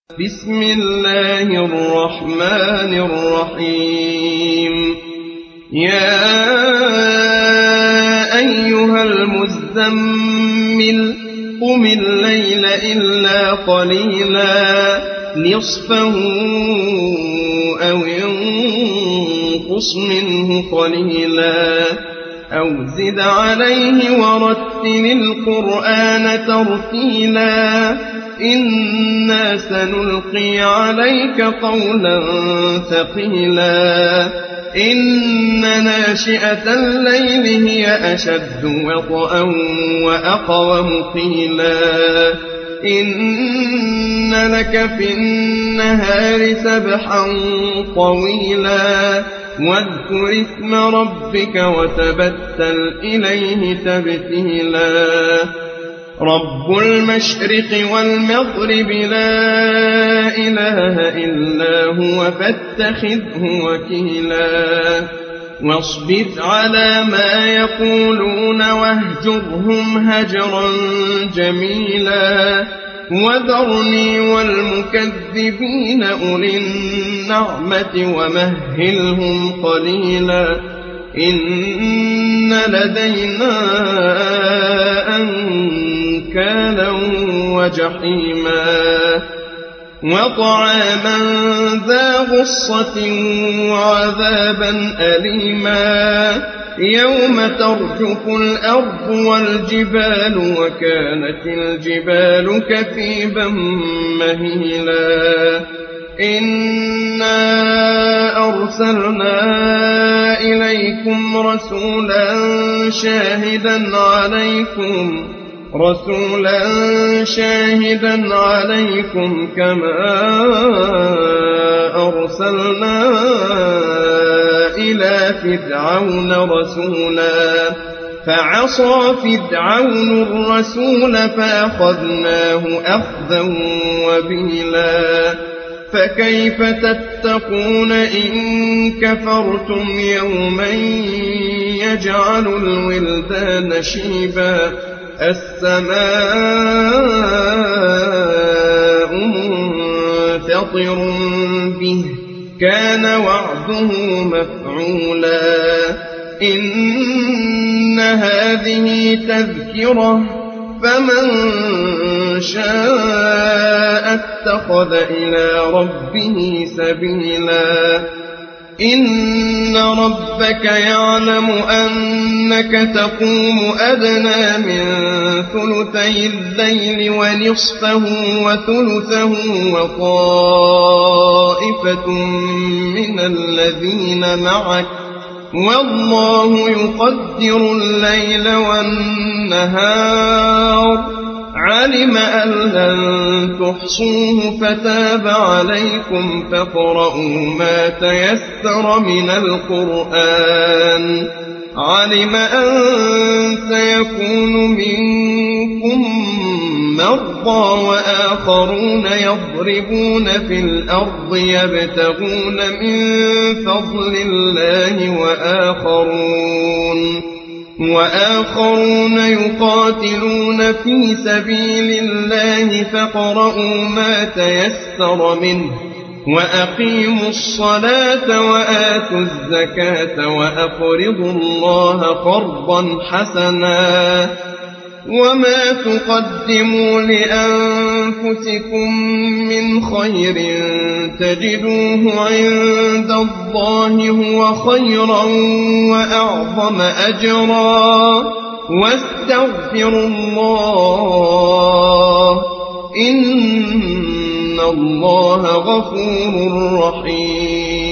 بسم الله الرحمن الرحيم يا أيها المزمل قم الليل إلا قليلا نصفه أو انقص منه قليلا أو زد عليه ورتل القرآن ترتيلا إنا سنلقي عليك قولا ثقيلا إن ناشئة الليل هي أشد وطئا وأقوم قيلا إن لك في النهار سبحا طويلا واذكر اسم ربك وتبتل إليه تبتيلا رب المشرق والمغرب لا إله إلا هو فاتخذه وكيلا واصبر على ما يقولون واهجرهم هجرا جميلا وذرني والمكذبين أولي النعمة ومهلهم قليلا إن لدينا أنكالا وجحيما وطعاما ذا غصة وعذابا أليما يوم ترجف الأرض والجبال وكانت الجبال كثيبا مهيلا إنا أرسلنا إليكم رسولا شاهدا عليكم كما أرسلنا إلى فرعون رسولا فعصى فرعون الرسول فأخذناه أخذا وبيلا فكيف تتقون إن كفرتم يوما يجعل الولدان شيبا السماء منفطر به كان وعده مفعولا إن هذه تذكرة فمن شاء اتخذ إلى ربه سبيلا إن ربك يعلم أنك تقوم أدنى من ثلثي الليل ونصفه وثلثه وطائفة من الذين معك والله يقدر الليل والنهار علم أن لن تحصوه فتاب عليكم فاقرؤوا ما تيسر من القرآن علم أن سيكون منكم مرضى وآخرون يضربون في الأرض يبتغون من فضل الله وآخرون يقاتلون في سبيل الله فاقرؤوا ما تيسر منه وأقيموا الصلاة وآتوا الزكاة وأقرضوا الله قرضا حسنا وما تقدموا لأنفسكم من خير تجدوه عند الله هو خيرا وأعظم أجرا واستغفروا الله إن الله غفور رحيم